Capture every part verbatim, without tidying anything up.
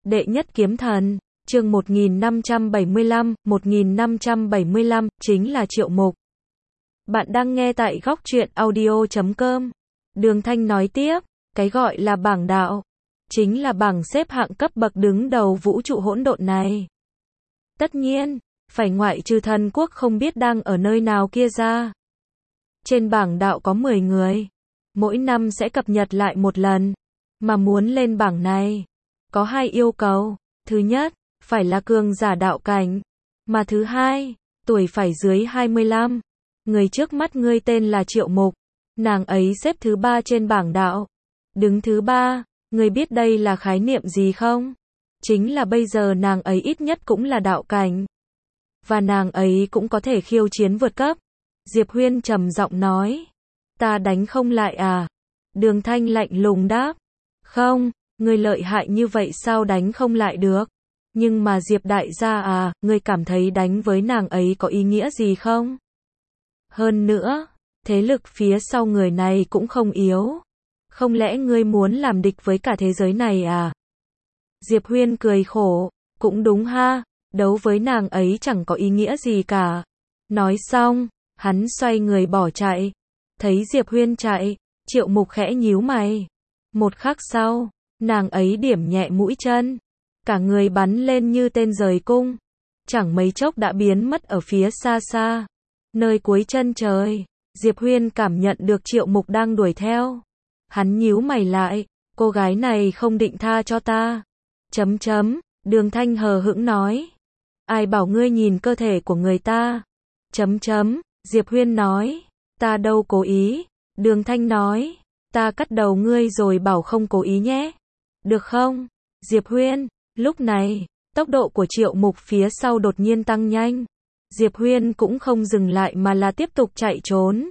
Đệ nhất kiếm thần, chương một nghìn năm trăm bảy mươi lăm, một nghìn năm trăm bảy mươi lăm, chính là Triệu Mục. Bạn đang nghe tại góc truyện audio chấm com. Đường Thanh nói tiếp, cái gọi là bảng đạo, chính là bảng xếp hạng cấp bậc đứng đầu vũ trụ hỗn độn này. Tất nhiên, phải ngoại trừ thần quốc không biết đang ở nơi nào kia ra. Trên bảng đạo có mười người, mỗi năm sẽ cập nhật lại một lần, mà muốn lên bảng này, có hai yêu cầu, thứ nhất, phải là cường giả đạo cảnh, mà thứ hai, tuổi phải dưới hai mươi lăm. Người trước mắt ngươi tên là Triệu Mục, nàng ấy xếp thứ ba trên bảng đạo, đứng thứ ba, ngươi biết đây là khái niệm gì không? Chính là bây giờ nàng ấy ít nhất cũng là đạo cảnh, và nàng ấy cũng có thể khiêu chiến vượt cấp. Diệp Huyên trầm giọng nói, ta đánh không lại à? Đường Thanh lạnh lùng đáp, không, ngươi lợi hại như vậy sao đánh không lại được? Nhưng mà Diệp đại gia à, ngươi cảm thấy đánh với nàng ấy có ý nghĩa gì không? Hơn nữa, thế lực phía sau người này cũng không yếu. Không lẽ ngươi muốn làm địch với cả thế giới này à? Diệp Huyên cười khổ, cũng đúng ha, đấu với nàng ấy chẳng có ý nghĩa gì cả. Nói xong, hắn xoay người bỏ chạy. Thấy Diệp Huyên chạy, Triệu Mục khẽ nhíu mày. Một khắc sau, nàng ấy điểm nhẹ mũi chân, cả người bắn lên như tên rời cung, chẳng mấy chốc đã biến mất ở phía xa xa, nơi cuối chân trời. Diệp Huyên cảm nhận được Triệu Mục đang đuổi theo. Hắn nhíu mày lại, cô gái này không định tha cho ta. Chấm chấm, Đường Thanh hờ hững nói. Ai bảo ngươi nhìn cơ thể của người ta? Chấm chấm, Diệp Huyên nói. Ta đâu cố ý. Đường Thanh nói. Ta cắt đầu ngươi rồi bảo không cố ý nhé. Được không? Diệp Huyên. Lúc này, tốc độ của Triệu Mục phía sau đột nhiên tăng nhanh. Diệp Huyên cũng không dừng lại mà là tiếp tục chạy trốn.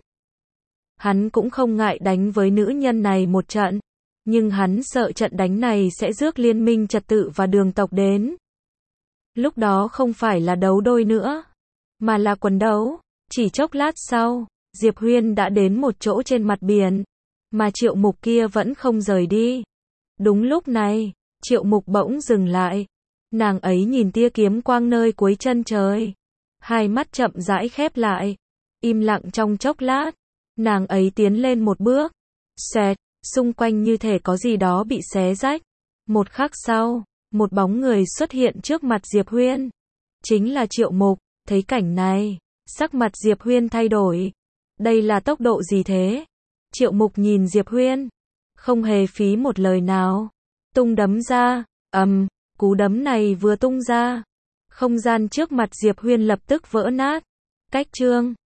Hắn cũng không ngại đánh với nữ nhân này một trận, nhưng hắn sợ trận đánh này sẽ rước liên minh trật tự và đường tộc đến. Lúc đó không phải là đấu đôi nữa, mà là quần đấu. Chỉ chốc lát sau, Diệp Huyên đã đến một chỗ trên mặt biển, mà Triệu Mục kia vẫn không rời đi. Đúng lúc này, Triệu Mục bỗng dừng lại. Nàng ấy nhìn tia kiếm quang nơi cuối chân trời, hai mắt chậm rãi khép lại, im lặng trong chốc lát. Nàng ấy tiến lên một bước, xoẹt, xung quanh như thể có gì đó bị xé rách. Một khắc sau, một bóng người xuất hiện trước mặt Diệp Huyên. Chính là Triệu Mục. Thấy cảnh này, sắc mặt Diệp Huyên thay đổi. Đây là tốc độ gì thế? Triệu Mục nhìn Diệp Huyên, không hề phí một lời nào, tung đấm ra, ầm, um, cú đấm này vừa tung ra, không gian trước mặt Diệp Huyên lập tức vỡ nát. Cách chương